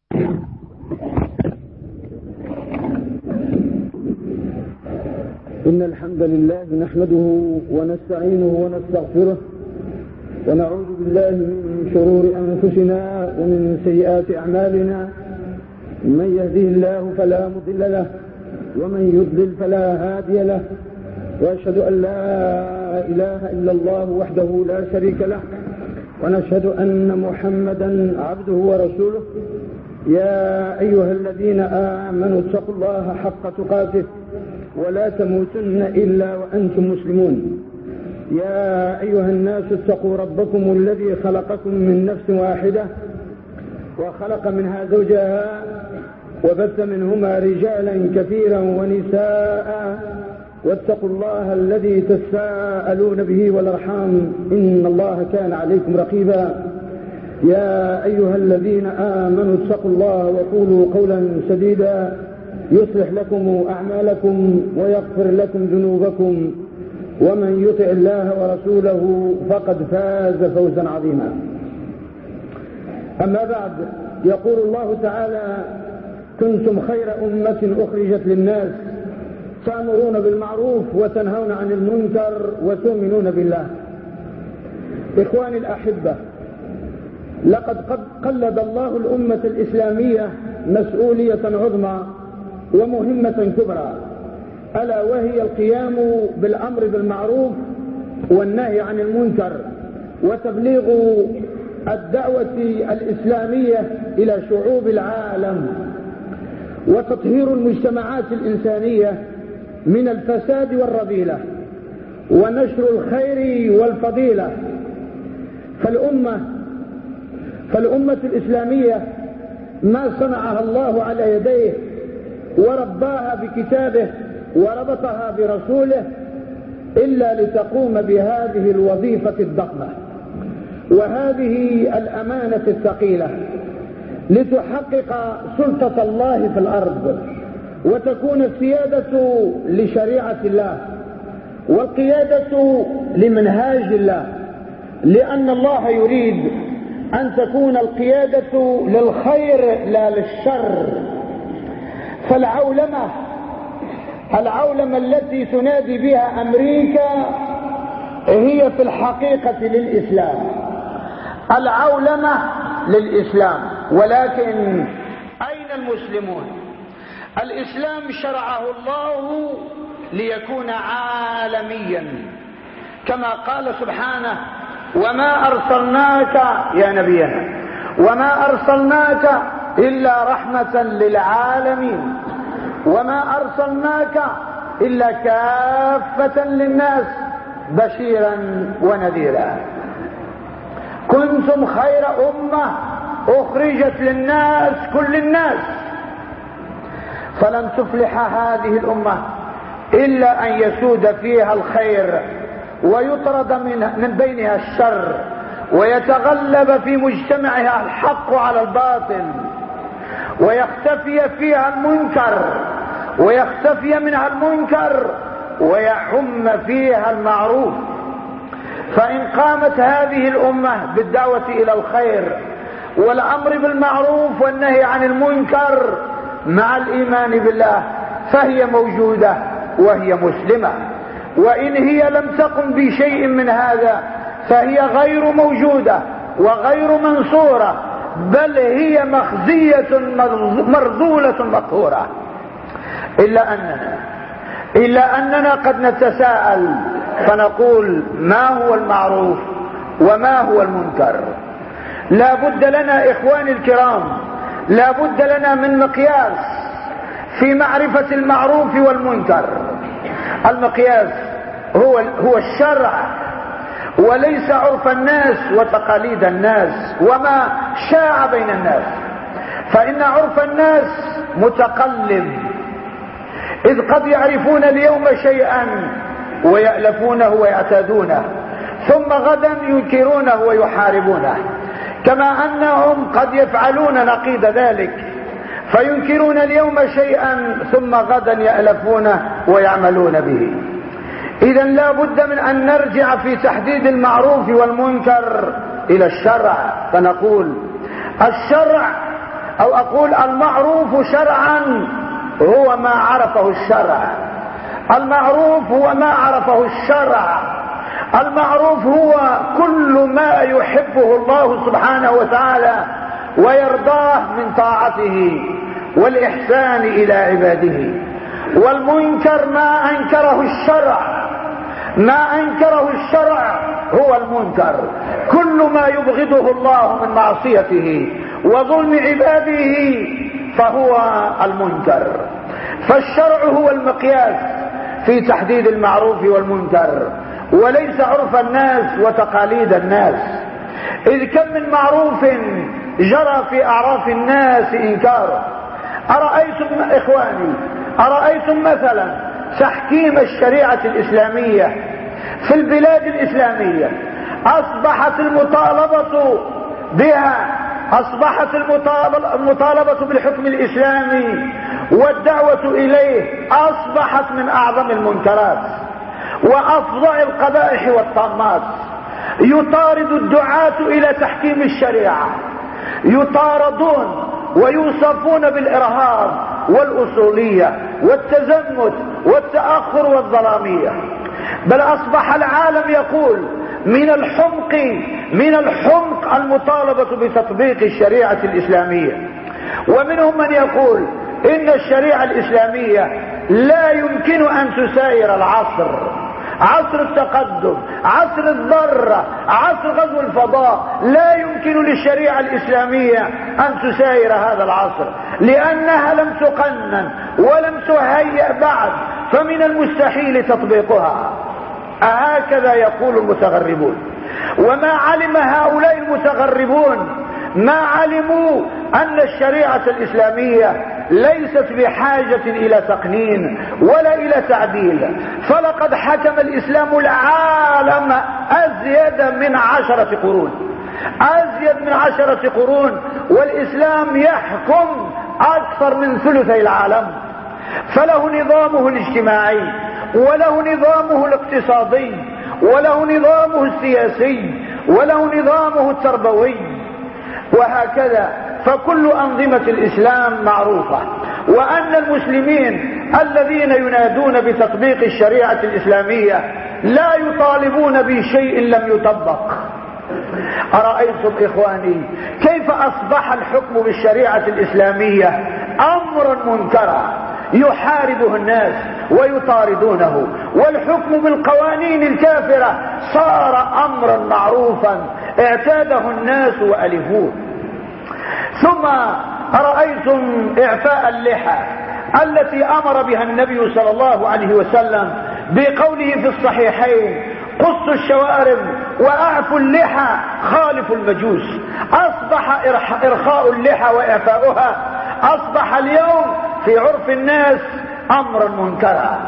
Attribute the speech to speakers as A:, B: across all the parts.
A: إن الحمد لله نحمده ونستعينه ونستغفره ونعوذ بالله من شرور أنفسنا ومن سيئات أعمالنا. من يهديه الله فلا مضل له ومن يضلل فلا هادي له، وأشهد أن لا إله إلا الله وحده لا شريك له، ونشهد أن محمدا عبده ورسوله. يا أيها الذين آمنوا اتقوا الله حق تقاته ولا تموتن إلا وأنتم مسلمون. يا أيها الناس اتقوا ربكم الذي خلقكم من نفس واحدة وخلق منها زوجها وبث منهما رجالا كثيرا ونساء، واتقوا الله الذي تساءلون به والأرحام إن الله كان عليكم رقيبا. يا أيها الذين آمنوا اتقوا الله وقولوا قولا سديدا يصلح لكم أعمالكم ويغفر لكم ذنوبكم، ومن يطع الله ورسوله فقد فاز فوزا عظيما. أما بعد، يقول الله تعالى: كنتم خير أمة أخرجت للناس تأمرون بالمعروف وتنهون عن المنكر وتؤمنون بالله. إخواني الأحبة، لقد قلد الله الأمة الإسلامية مسؤولية عظمى ومهمة كبرى، ألا وهي القيام بالأمر بالمعروف والنهي عن المنكر وتبليغ الدعوة الإسلامية إلى شعوب العالم، وتطهير المجتمعات الإنسانية من الفساد والرذيلة، ونشر الخير والفضيلة. فالأمة الإسلامية ما صنعها الله على يديه ورباها بكتابه وربطها برسوله إلا لتقوم بهذه الوظيفة الضخمة وهذه الأمانة الثقيلة، لتحقق سلطة الله في الأرض، وتكون السيادة لشريعة الله والقيادة لمنهاج الله، لأن الله يريد أن تكون القيادة للخير لا للشر. فالعولمة التي تنادي بها أمريكا هي في الحقيقة للإسلام، العولمة للإسلام. ولكن أين المسلمون؟ الإسلام شرعه الله ليكون عالميا، كما قال سبحانه: وما أرسلناك يا نبينا وما أرسلناك إلا رحمة للعالمين، وما أرسلناك إلا كافة للناس بشيرا ونذيرا. كنتم خير أمة أخرجت للناس، كل الناس. فلن تفلح هذه الأمة إلا أن يسود فيها الخير ويطرد من بينها الشر، ويتغلب في مجتمعها الحق على الباطل، ويختفي فيها المنكر ويختفي منها المنكر ويعم فيها المعروف. فإن قامت هذه الأمة بالدعوة إلى الخير والأمر بالمعروف والنهي عن المنكر مع الإيمان بالله فهي موجودة وهي مسلمة، وإن هي لم تقم بشيء من هذا فهي غير موجودة وغير منصورة، بل هي مخزية مرذولة مقهورة. إلا أننا قد نتساءل فنقول: ما هو المعروف وما هو المنكر؟ لا بد لنا إخواني الكرام، لا بد لنا من مقياس في معرفة المعروف والمنكر. المقياس هو الشرع، وليس عرف الناس وتقاليد الناس وما شاع بين الناس، فإن عرف الناس متقلب، إذ قد يعرفون اليوم شيئا ويألفونه ويعتادونه، ثم غدا ينكرونه ويحاربونه، كما أنهم قد يفعلون نقيض ذلك، فينكرون اليوم شيئا ثم غدا يألفونه ويعملون به. إذا لا بد من أن نرجع في تحديد المعروف والمنكر إلى الشرع، فنقول: الشرع
B: أو أقول المعروف شرعا هو ما عرفه الشرع. المعروف هو ما عرفه الشرع. المعروف هو كل ما يحبه الله سبحانه وتعالى ويرضاه من طاعته والإحسان إلى عباده. والمنكر ما أنكره الشرع. ما أنكره الشرع هو المنكر. كل ما يبغضه الله من معصيته وظلم عباده فهو المنكر. فالشرع هو المقياس في تحديد المعروف والمنكر، وليس عرف الناس وتقاليد الناس. إذ كم من معروف جرى في أعراف الناس إنكاره. أرأيتم إخواني، أرأيتم مثلا تحكيم الشريعة الإسلامية في البلاد الإسلامية؟ أصبحت المطالبة بها، أصبحت المطالبة بالحكم الإسلامي والدعوة إليه أصبحت من أعظم المنكرات وأفظع القبائح والطامات. يطارد الدعاة إلى تحكيم الشريعة، يطاردون ويوصفون بالإرهاب والأصولية والتزمت والتأخر والظلامية. بل أصبح العالم يقول من الحمق المطالبة بتطبيق الشريعة الإسلامية. ومنهم من يقول إن الشريعة الإسلامية لا يمكن أن تساير العصر، عصر التقدم، عصر الذرة، عصر غزو الفضاء. لا يمكن للشريعة الإسلامية أن تساير هذا العصر لأنها لم تقنن ولم تهيأ بعد، فمن المستحيل تطبيقها. هكذا يقول المتغربون. وما علم هؤلاء المتغربون، ما علموا أن الشريعة الإسلامية ليست بحاجة إلى تقنين ولا إلى تعديل. فلقد حكم الإسلام العالم أزيد من 10 قرون، أزيد من 10 قرون، والإسلام يحكم أكثر من ثلثي العالم. فله نظامه الاجتماعي، وله نظامه الاقتصادي، وله نظامه السياسي، وله نظامه التربوي، وهكذا. فكل أنظمة الإسلام معروفة. وأن المسلمين الذين ينادون بتطبيق الشريعة الإسلامية لا يطالبون بشيء لم يطبق. أرأيتم إخواني كيف أصبح الحكم بالشريعة الإسلامية أمرا منكرا يحاربه الناس ويطاردونه، والحكم بالقوانين الكافرة صار أمرا معروفا اعتاده الناس وألفوه. ثم أرأيتم إعفاء اللحى التي أمر بها النبي صلى الله عليه وسلم بقوله في الصحيحين: قصوا الشوارب وأعفوا اللحى خالفوا المجوس. أصبح إرخاء اللحى وإعفاؤها أصبح اليوم في عرف الناس أمرا منكرا،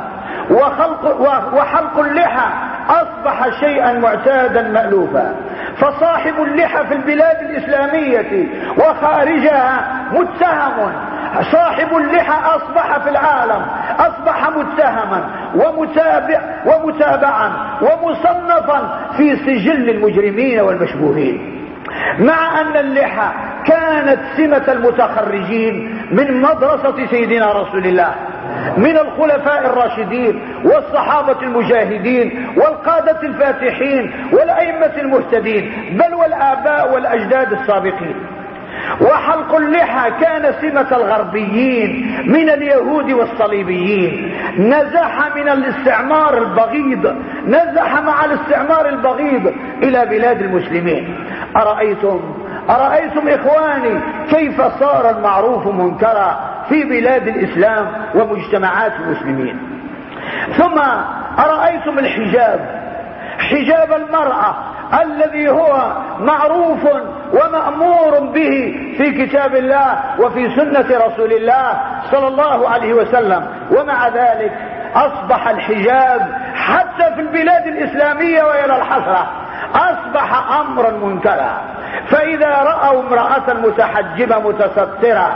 B: وحلق اللحى أصبح شيئا معتادا مألوفا. فصاحب اللحى في البلاد الإسلامية وخارجها متهم. صاحب اللحى أصبح في العالم أصبح متهما ومتابعا ومصنفا في سجل المجرمين والمشبوهين. مع أن اللحى كانت سمة المتخرجين من مدرسة سيدنا رسول الله، من الخلفاء الراشدين والصحابة المجاهدين والقادة الفاتحين والأئمة المهتدين، بل والآباء والأجداد السابقين. وحلق اللحى كان سمة الغربيين من اليهود والصليبيين. نزح من الاستعمار البغيض، نزح مع الاستعمار البغيض إلى بلاد المسلمين. أرأيتم إخواني كيف صار المعروف منكرا في بلاد الإسلام ومجتمعات المسلمين. ثم أرأيتم حجاب المرأة الذي هو معروف ومأمور به في كتاب الله وفي سنة رسول الله صلى الله عليه وسلم، ومع ذلك أصبح الحجاب حتى في البلاد الإسلامية وإلى الحسرة أصبح أمرا منكرا. فإذا رأوا امرأة متحجبة متسترة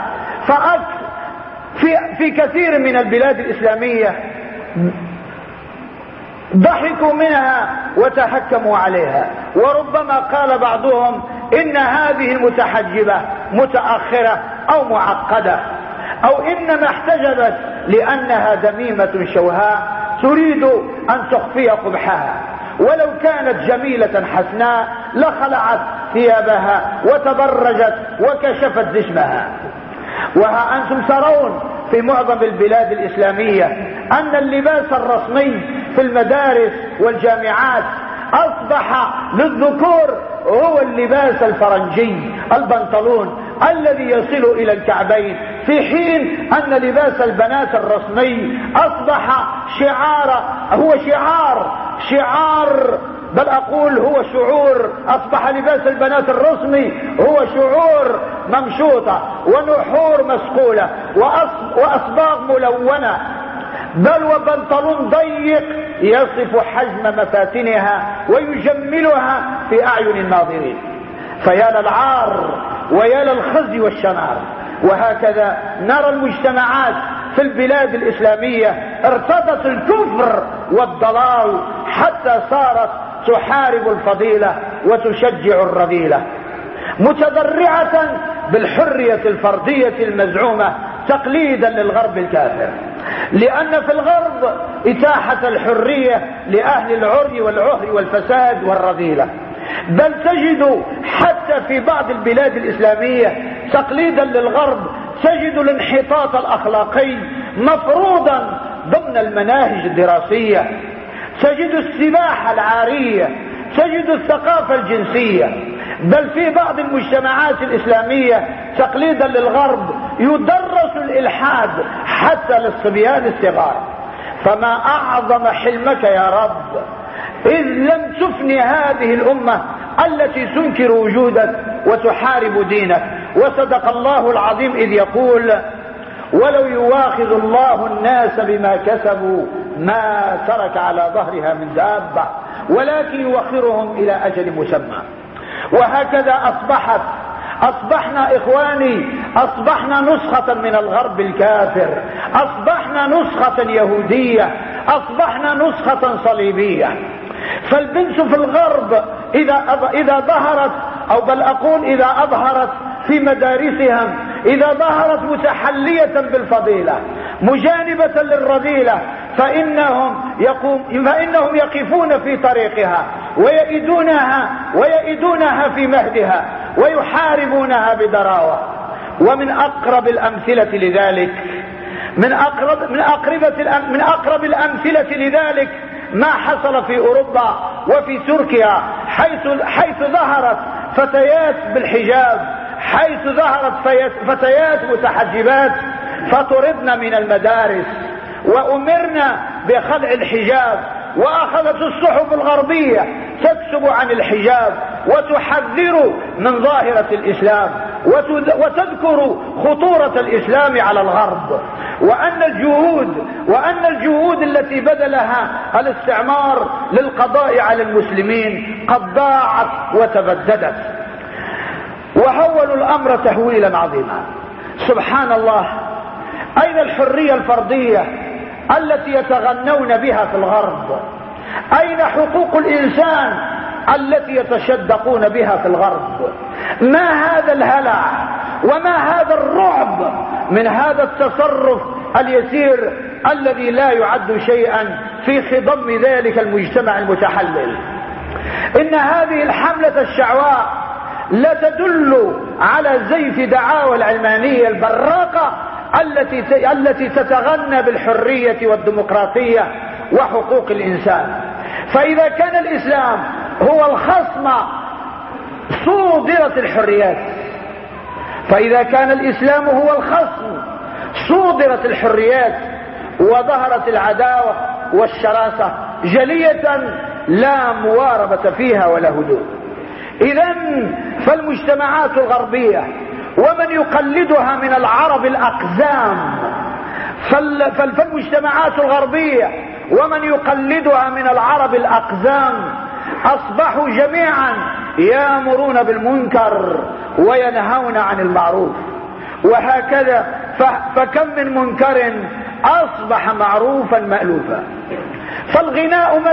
B: في كثير من البلاد الإسلامية ضحكوا منها وتحكموا عليها، وربما قال بعضهم إن هذه المتحجبة متأخرة أو معقدة، أو إنما احتجبت لأنها دميمة شوهاء تريد أن تخفي قبحها، ولو كانت جميلة حسناء لخلعت ثيابها وتبرجت وكشفت جسمها. وها أنتم ترون في معظم البلاد الإسلامية أن اللباس الرسمي في المدارس والجامعات أصبح للذكور هو اللباس الفرنجي، البنطلون الذي يصل إلى الكعبين، في حين أن لباس البنات الرسمي أصبح شعار بل أقول هو شعور. أصبح لباس البنات الرسمي هو شعور ممشوطة ونحور مسقولة وأصباغ ملونة، بل وبنطلون ضيق يصف حجم مفاتنها ويجملها في أعين الناظرين. فيا للعار ويا للخزي والشنار. وهكذا نرى المجتمعات في البلاد الإسلامية ارتضت الكفر والضلال حتى صارت تحارب الفضيلة وتشجع الرذيلة، متضرعة بالحرية الفردية المزعومة تقليدا للغرب الكافر، لأن في الغرب إتاحة الحرية لأهل العري والعهر والفساد والرذيلة، بل تجد حتى في بعض البلاد الإسلامية تقليدا للغرب تجد الانحطاط الأخلاقي مفروضا ضمن المناهج الدراسية، تجد السباحة العارية، تجد الثقافة الجنسية، بل في بعض المجتمعات الإسلامية تقليدا للغرب يدرس الإلحاد حتى للصبيان الصغار. فما أعظم حلمك يا رب إذ لم تفني هذه الأمة التي تنكر وجودك وتحارب دينك. وصدق الله العظيم إذ يقول: ولو يواخذ الله الناس بما كسبوا ما ترك على ظهرها من دابة ولكن يوخرهم إلى أجل مسمى. وهكذا أصبحنا إخواني، أصبحنا نسخة من الغرب الكافر، أصبحنا نسخة يهودية، أصبحنا نسخة صليبية. فالبنت في الغرب إذا ظهرت، أو بل أقول إذا أظهرت في مدارسهم، إذا ظهرت متحلية بالفضيلة مجانبة للرذيلة، فإنهم يقفون في طريقها ويئدونها في مهدها ويحاربونها بدراوة. ومن أقرب الأمثلة لذلك من أقرب الأمثلة لذلك ما حصل في أوروبا وفي تركيا، حيث ظهرت فتيات بالحجاب، حيث ظهرت فتيات متحجبات فطردن من المدارس وأمرنا بخلع الحجاب، وأخذت الصحف الغربية تكتب عن الحجاب وتحذر من ظاهرة الإسلام وتذكر خطورة الإسلام على الغرب، وأن الجهود التي بذلها الاستعمار للقضاء على المسلمين قد ضاعت وتبددت، وهولوا الأمر تهويلا عظيما. سبحان الله، أين الحرية الفردية التي يتغنون بها في الغرب؟ أين حقوق الإنسان التي يتشدقون بها في الغرب؟ ما هذا الهلع وما هذا الرعب من هذا التصرف اليسير الذي لا يعد شيئا في خضم ذلك المجتمع المتحلل؟ إن هذه الحملة الشعواء لا تدل على زيف دعاوى العلمانية البراقة التي تتغنى بالحرية والديمقراطية وحقوق الإنسان. فإذا كان الإسلام هو الخصم صودرت الحريات، فإذا كان الإسلام هو الخصم صودرت الحريات وظهرت العداوة والشراسة جلية لا مواربة فيها ولا هدوء. إذن فالمجتمعات الغربية ومن يقلدها من العرب الأقزام، فالمجتمعات الغربية ومن يقلدها من العرب الأقزام أصبحوا جميعا يأمرون بالمنكر وينهون عن المعروف. وهكذا فكم من منكر أصبح معروفا مألوفا.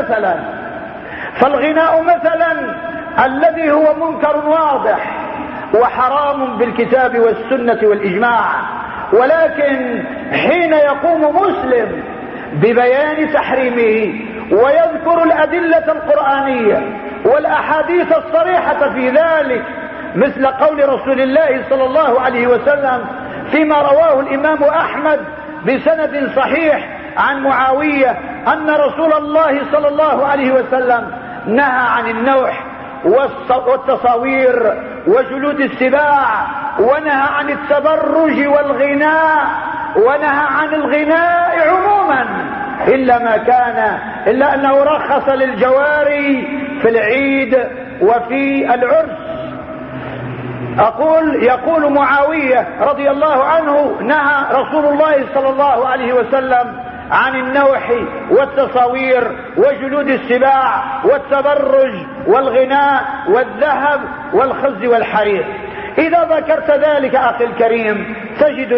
B: فالغناء مثلا الذي هو منكر واضح وحرام بالكتاب والسنة والإجماع. ولكن حين يقوم مسلم ببيان تحريمه ويذكر الأدلة القرآنية والأحاديث الصريحة في ذلك، مثل قول رسول الله صلى الله عليه وسلم فيما رواه الإمام أحمد بسند صحيح عن معاوية أن رسول الله صلى الله عليه وسلم نهى عن النوح والتصاوير وجلود السباع، ونهى عن التبرج والغناء، ونهى عن الغناء عموما إلا أنه رخص للجواري في العيد وفي العرس. يقول معاوية رضي الله عنه نهى رسول الله صلى الله عليه وسلم عن النوح والتصاوير وجلود السباع والتبرج والغناء والذهب والخز والحرير. إذا ذكرت ذلك أخي الكريم تجد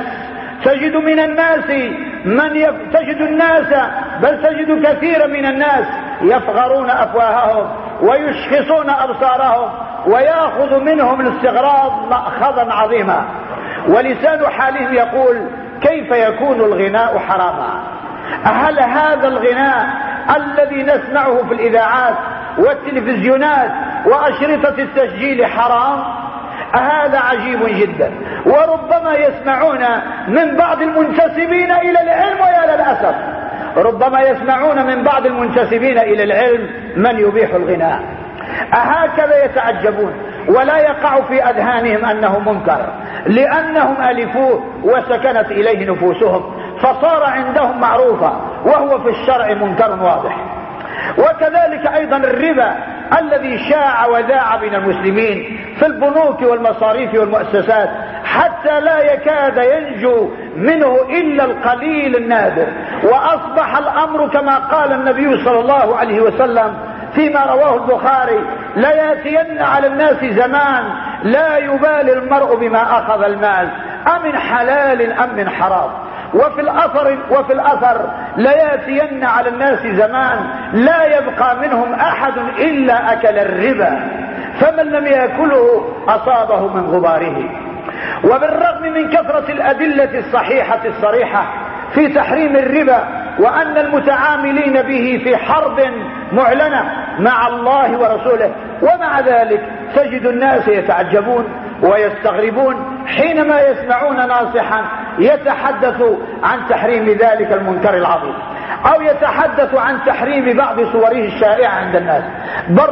B: كثيرا من الناس يفغرون أفواههم ويشخصون أبصارهم ويأخذ منهم الاستغراض مأخذا عظيما، ولسان حالهم يقول كيف يكون الغناء حراما؟ هل هذا الغناء الذي نسمعه في الإذاعات والتلفزيونات وأشرطة التسجيل حرام؟ هذا عجيب جدا. وربما يسمعون من بعض المنتسبين إلى العلم، ويا للأسف ربما يسمعون من بعض المنتسبين إلى العلم من يبيح الغناء. هكذا يتعجبون ولا يقع في أذهانهم أنه منكر، لأنهم ألفوه وسكنت إليه نفوسهم فصار عندهم معروفا، وهو في الشرع منكر واضح. وكذلك أيضا الربا الذي شاع وذاع بين المسلمين في البنوك والمصاريف والمؤسسات حتى لا يكاد ينجو منه إلا القليل النادر. وأصبح الأمر كما قال النبي صلى الله عليه وسلم فيما رواه البخاري: لا يأتين على الناس زمان لا يبالي المرء بما أخذ المال أمن حلال أم من حرام. وفي الأثر لا يأتين على الناس زمان لا يبقى منهم أحد إلا أكل الربا، فمن لم يأكله أصابه من غباره. وبالرغم من كثرة الأدلة الصحيحة الصريحة في تحريم الربا وأن المتعاملين به في حرب معلنة مع الله ورسوله، ومع ذلك تجد الناس يتعجبون ويستغربون حينما يسمعون ناصحا يتحدث عن تحريم ذلك المنكر العظيم، أو يتحدث عن تحريم بعض صوره الشائعة عند الناس، بل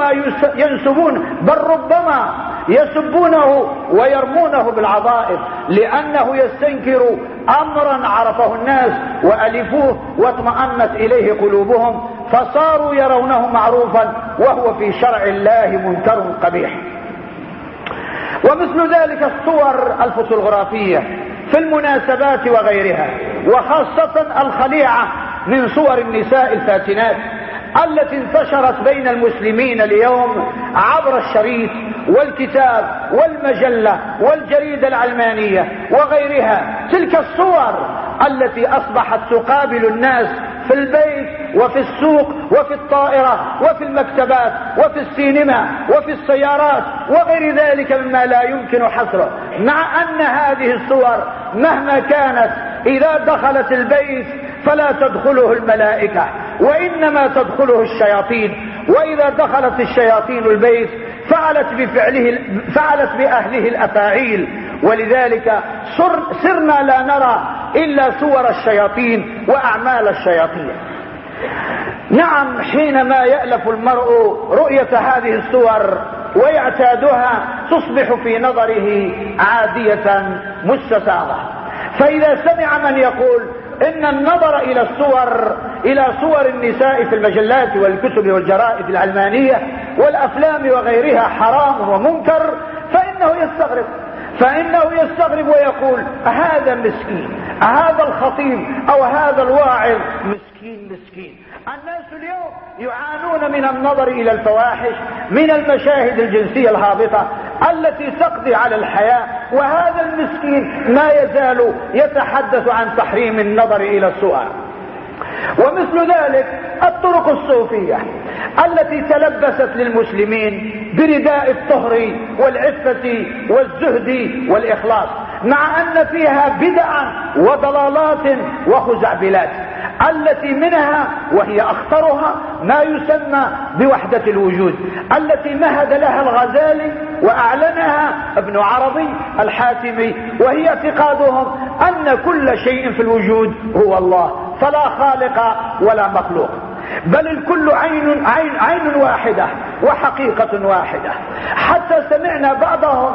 B: ربما يسبونه ويرمونه بالعظائم، لأنه يستنكر أمرا عرفه الناس وألفوه واطمأنت إليه قلوبهم، فصاروا يرونه معروفا وهو في شرع الله منكر قبيح. ومثل ذلك الصور الفوتوغرافية في المناسبات وغيرها، وخاصة الخليعة من صور النساء الفاتنات التي انتشرت بين المسلمين اليوم عبر الشريط والكتاب والمجلة والجريدة العلمانية وغيرها. تلك الصور التي أصبحت تقابل الناس في البيت وفي السوق وفي الطائرة وفي المكتبات وفي السينما وفي السيارات وغير ذلك مما لا يمكن حصره، مع أن هذه الصور مهما كانت إذا دخلت البيت فلا تدخله الملائكة وإنما تدخله الشياطين، وإذا دخلت الشياطين البيت فعلت بأهله الأفاعيل. ولذلك صرنا لا نرى إلا صور الشياطين وأعمال الشياطين. نعم، حينما يألف المرء رؤية هذه الصور ويعتادها تصبح في نظره عادية مستساغة. فإذا سمع من يقول إن النظر إلى صور النساء في المجلات والكتب والجرائد العلمانية والأفلام وغيرها حرام ومنكر، فإنه يستغرب ويقول: هذا مسكين، هذا الخطيب أو هذا الواعظ مسكين. الناس اليوم يعانون من النظر إلى الفواحش، من المشاهد الجنسية الهابطة التي تقضي على الحياة، وهذا المسكين ما يزال يتحدث عن تحريم النظر إلى الصور. ومثل ذلك الطرق الصوفية التي تلبست للمسلمين برداء الطهر والعفة والزهد والإخلاص، مع أن فيها بدعا وضلالات وخزعبلات، التي منها وهي أخطرها ما يسمى بوحدة الوجود، التي مهد لها الغزالي وأعلنها ابن عربي الحاتمي، وهي اعتقادهم أن كل شيء في الوجود هو الله، فلا خالق ولا مخلوق، بل الكل عين واحدة وحقيقة واحدة. حتى سمعنا بعضهم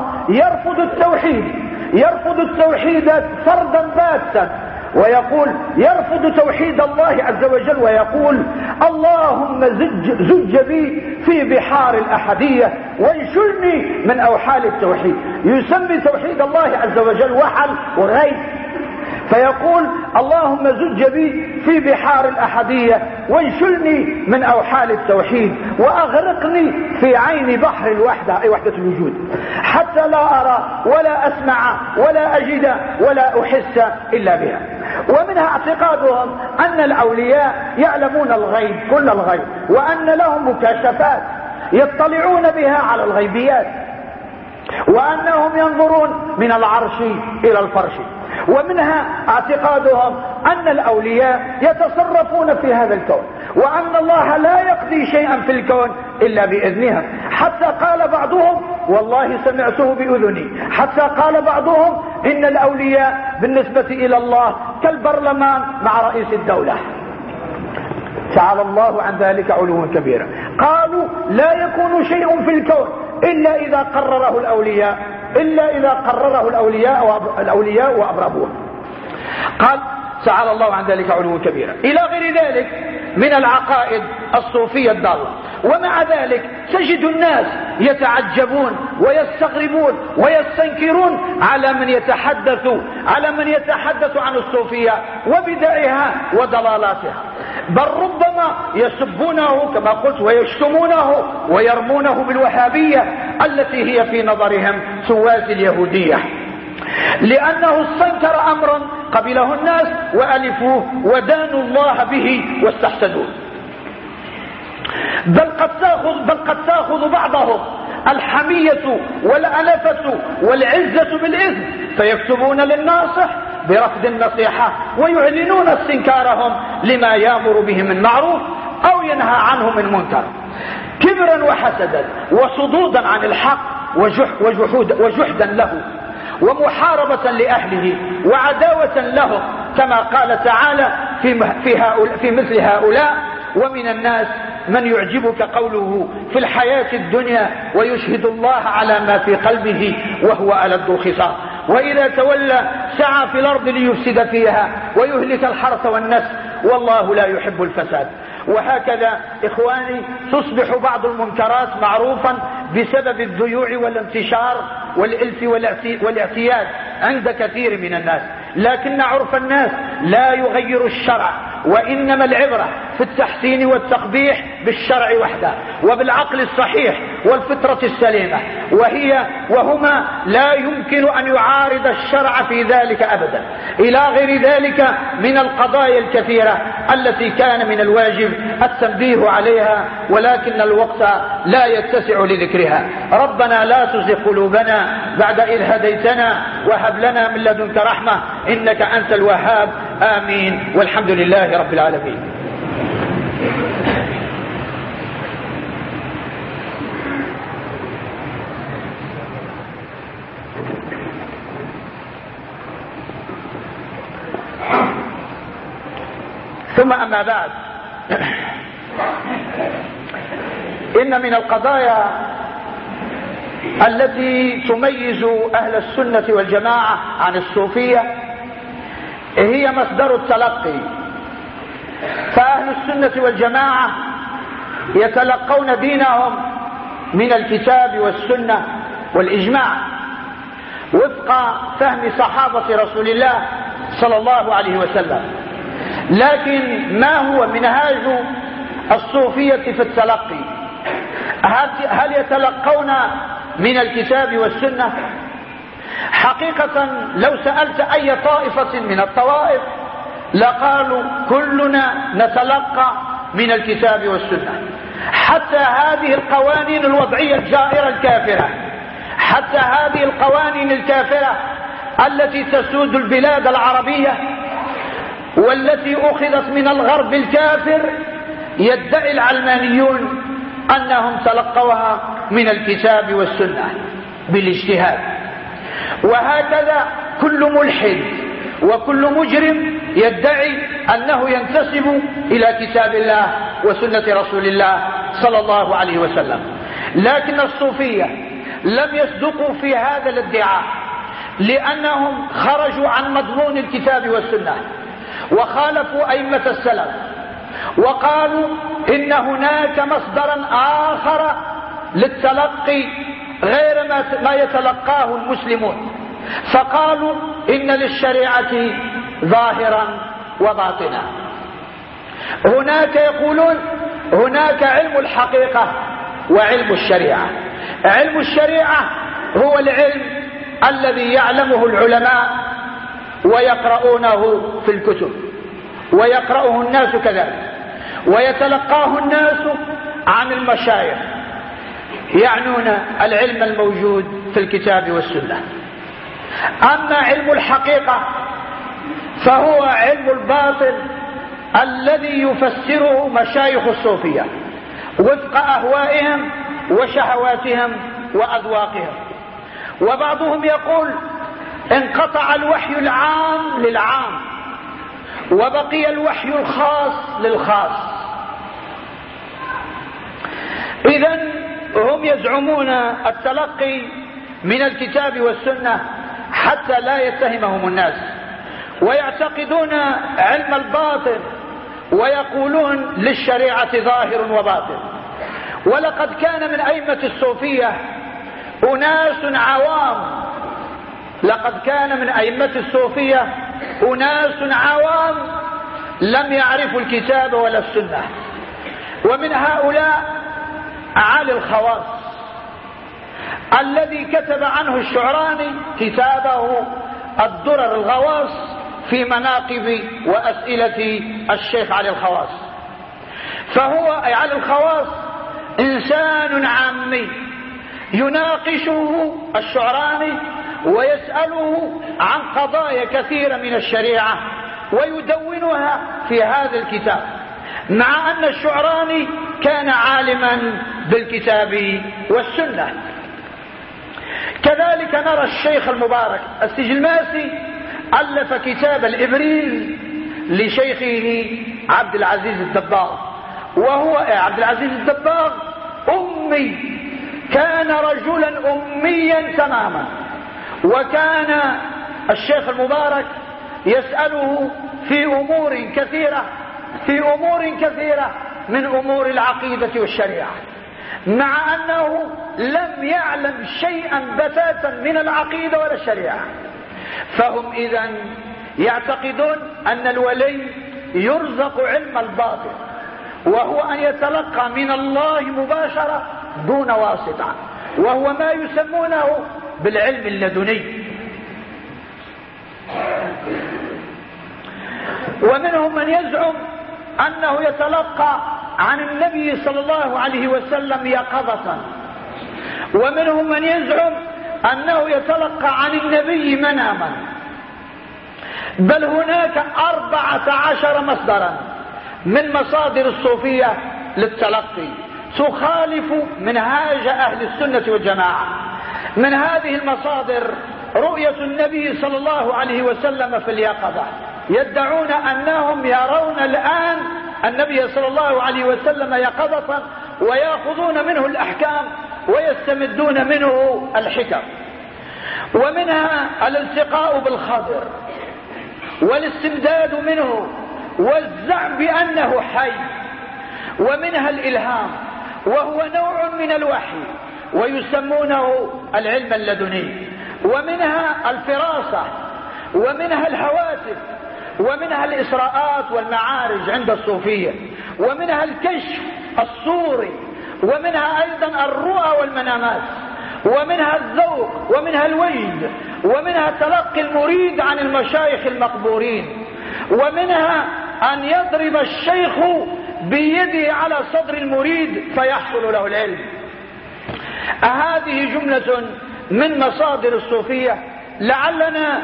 B: يرفض التوحيد فردا باتا، ويقول يرفض توحيد الله عز وجل، ويقول اللهم زج بي في بحار الأحدية وانشلني من أوحال التوحيد. يسمي توحيد الله عز وجل وحل وغيب، فيقول اللهم زج بي في بحار الأحدية وانشلني من أوحال التوحيد وأغرقني في عين بحر الوحدة، أي وحدة الوجود، حتى لا أرى ولا أسمع ولا أجد ولا أحس إلا بها. ومنها اعتقادهم أن الأولياء يعلمون الغيب كل الغيب، وأن لهم مكاشفات يطلعون بها على الغيبيات، وأنهم ينظرون من العرش إلى الفرش. ومنها اعتقادهم أن الأولياء يتصرفون في هذا الكون، وأن الله لا يقضي شيئا في الكون إلا بإذنها. حتى قال بعضهم، والله سمعته بأذني، حتى قال بعضهم إن الأولياء بالنسبة إلى الله كالبرلمان مع رئيس الدولة، تعالى الله عن ذلك علوا كبيرا. قالوا لا يكون شيء في الكون إلا إذا قرره الأولياء وأبربوه. قال تعالى الله عن ذلك علوا كبيرا، إلى غير ذلك من العقائد الصوفية الضالة. ومع ذلك تجد الناس يتعجبون ويستغربون ويستنكرون على من يتحدث عن الصوفية وبدعها وضلالاتها، بل ربما يسبونه كما قلت ويشتمونه ويرمونه بالوهابية التي هي في نظرهم توازي اليهودية، لأنه استنكر أمرا قبله الناس وألفوه ودانوا الله به واستحسدوه. بل قد تأخذ بعضهم الحمية والألفة والعزة بالإذن، فيكتبون للناصح برفض النصيحة ويعلنون استنكارهم لما يأمر به من معروف أو ينهى عنه من منكر، كبرا وحسدا وصدودا عن الحق وجحدا له ومحاربة لأهله وعداوة لهم، كما قال تعالى في مثل هؤلاء: ومن الناس من يعجبك قوله في الحياة الدنيا ويشهد الله على ما في قلبه وهو ألد الخصام، وإذا تولى سعى في الأرض ليفسد فيها ويهلك الحرث والنسل والله لا يحب الفساد. وهكذا إخواني تصبح بعض المنكرات معروفا بسبب الذيوع والانتشار والإلف والاعتياد عند كثير من الناس، لكن عرف الناس لا يغير الشرع، وإنما العبرة في التحسين والتقبيح بالشرع وحده وبالعقل الصحيح والفطرة السليمة، وهما لا يمكن أن يعارض الشرع في ذلك أبدا، إلى غير ذلك من القضايا الكثيرة التي كان من الواجب التنبيه عليها، ولكن الوقت لا يتسع لذكرها. ربنا لا تزغ قلوبنا بعد إذ هديتنا وهب لنا من لدنك رحمة إنك أنت الوهاب. آمين، والحمد لله رب العالمين. ثم أما بعد، إن من القضايا التي تميز أهل السنة والجماعة عن الصوفية هي مصدر التلقي. فأهل السنة والجماعة يتلقون دينهم من الكتاب والسنة والإجماع وفق فهم صحابة رسول الله صلى الله عليه وسلم. لكن ما هو منهاج الصوفية في التلقي؟ هل يتلقون من الكتاب والسنة؟ حقيقة لو سألت أي طائفة من الطوائف لقالوا كلنا نتلقى من الكتاب والسنة، حتى هذه القوانين الوضعية الجائرة الكافرة، حتى هذه القوانين الكافرة التي تسود البلاد العربية والتي أخذت من الغرب الكافر، يدعي العلمانيون أنهم تلقوها من الكتاب والسنة بالاجتهاد. وهكذا كل ملحد وكل مجرم يدعي أنه ينتسب إلى كتاب الله وسنة رسول الله صلى الله عليه وسلم. لكن الصوفية لم يصدقوا في هذا الادعاء، لأنهم خرجوا عن مضمون الكتاب والسنة وخالفوا أئمة السلف، وقالوا إن هناك مصدرا آخر للتلقي غير ما يتلقاه المسلمون، فقالوا إن للشريعة ظاهرا وباطنا. هناك يقولون هناك علم الحقيقة وعلم الشريعة. علم الشريعة هو العلم الذي يعلمه العلماء ويقرؤونه في الكتب ويقرأه الناس كذلك ويتلقاه الناس عن المشايخ، يعنون العلم الموجود في الكتاب والسنة. أما علم الحقيقة فهو علم الباطل الذي يفسره مشايخ الصوفية وفق أهوائهم وشهواتهم وأذواقهم. وبعضهم يقول انقطع الوحي العام للعام وبقي الوحي الخاص للخاص. إذن هم يزعمون التلقي من الكتاب والسنة حتى لا يتهمهم الناس، ويعتقدون علم الباطل ويقولون للشريعة ظاهر وباطن. ولقد كان من أئمة الصوفية أناس عوام، لقد كان من أئمة الصوفية أناس عوام لم يعرفوا الكتاب ولا السنة، ومن هؤلاء علي الخواص الذي كتب عنه الشعراني كتابه الدرر الغواص في مناقب وأسئلة الشيخ علي الخواص. فهو أي علي الخواص إنسان عامي يناقشه الشعراني ويسأله عن قضايا كثيرة من الشريعة ويدونها في هذا الكتاب، مع أن الشعراني كان عالما بالكتاب والسنة. كذلك نرى الشيخ المبارك السجلماسي ألف كتاب الإبريل لشيخه عبد العزيز الدباغ، وهو عبد العزيز الدباغ أمي، كان رجلا أميا تماما، وكان الشيخ المبارك يسأله في أمور كثيرة من أمور العقيدة والشريعة، مع أنه لم يعلم شيئا بتاتا من العقيدة ولا الشريعة. فهم إذن يعتقدون أن الولي يرزق علم الباطن، وهو أن يتلقى من الله مباشرة دون واسطة، وهو ما يسمونه بالعلم اللدني. ومنهم من يزعم أنه يتلقى عن النبي صلى الله عليه وسلم يقظة، ومنهم من يزعم أنه يتلقى عن النبي مناما. بل هناك 14 مصدرا من مصادر الصوفية للتلقي تخالف منهاج أهل السنة والجماعة. من هذه المصادر رؤية النبي صلى الله عليه وسلم في اليقظة، يدعون أنهم يرون الآن النبي صلى الله عليه وسلم يقظة ويأخذون منه الأحكام ويستمدون منه الحكم. ومنها الالتقاء بالخضر والاستمداد منه والزعم بأنه حي. ومنها الإلهام وهو نوع من الوحي ويسمونه العلم اللدني. ومنها الفراسة، ومنها الهواتف، ومنها الإسراءات والمعارج عند الصوفية، ومنها الكشف الصوري، ومنها أيضا الرؤى والمنامات، ومنها الذوق، ومنها الوجد، ومنها تلقي المريد عن المشايخ المقبورين، ومنها أن يضرب الشيخ بيده على صدر المريد فيحصل له العلم. هذه جملة من مصادر الصوفية لعلنا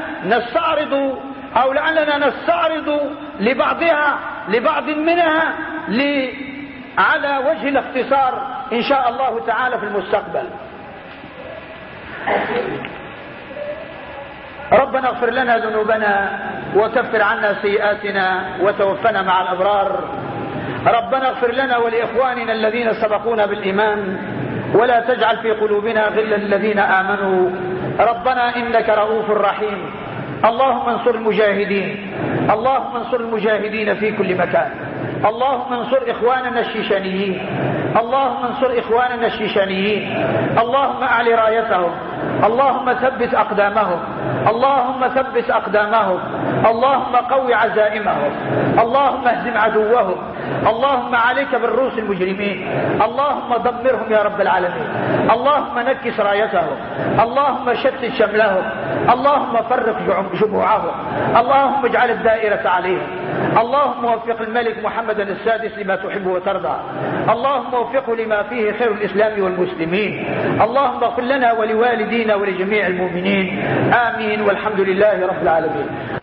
B: نستعرض لبعض منها على وجه الاختصار إن شاء الله تعالى في المستقبل. ربنا اغفر لنا ذنوبنا وكفر عنا سيئاتنا وتوفنا مع الأبرار. ربنا اغفر لنا ولإخواننا الذين سبقونا بالإيمان ولا تجعل في قلوبنا غلا للذين آمنوا ربنا إنك رؤوف رحيم. اللهم انصر المجاهدين، اللهم انصر المجاهدين في كل مكان. اللهم انصر إخواننا الشيشانيين، اللهم انصر إخواننا الشيشانيين. اللهم أعلي رايتهم، اللهم ثبت أقدامهم، اللهم ثبت أقدامهم، اللهم قوي عزائمهم، اللهم اهزم عدوهم. اللهم عليك بالروس المجرمين، اللهم دمرهم يا رب العالمين. اللهم نكس رايتهم، اللهم شتت شملهم، اللهم فرق جموعهم، اللهم اجعل الدائرة عليهم. اللهم وفق الملك محمد السادس لما تحب وترضى، اللهم وفقه لما فيه خير الإسلام والمسلمين. اللهم اغفر لنا ولوالدينا ولجميع المؤمنين، آمين والحمد لله رب العالمين.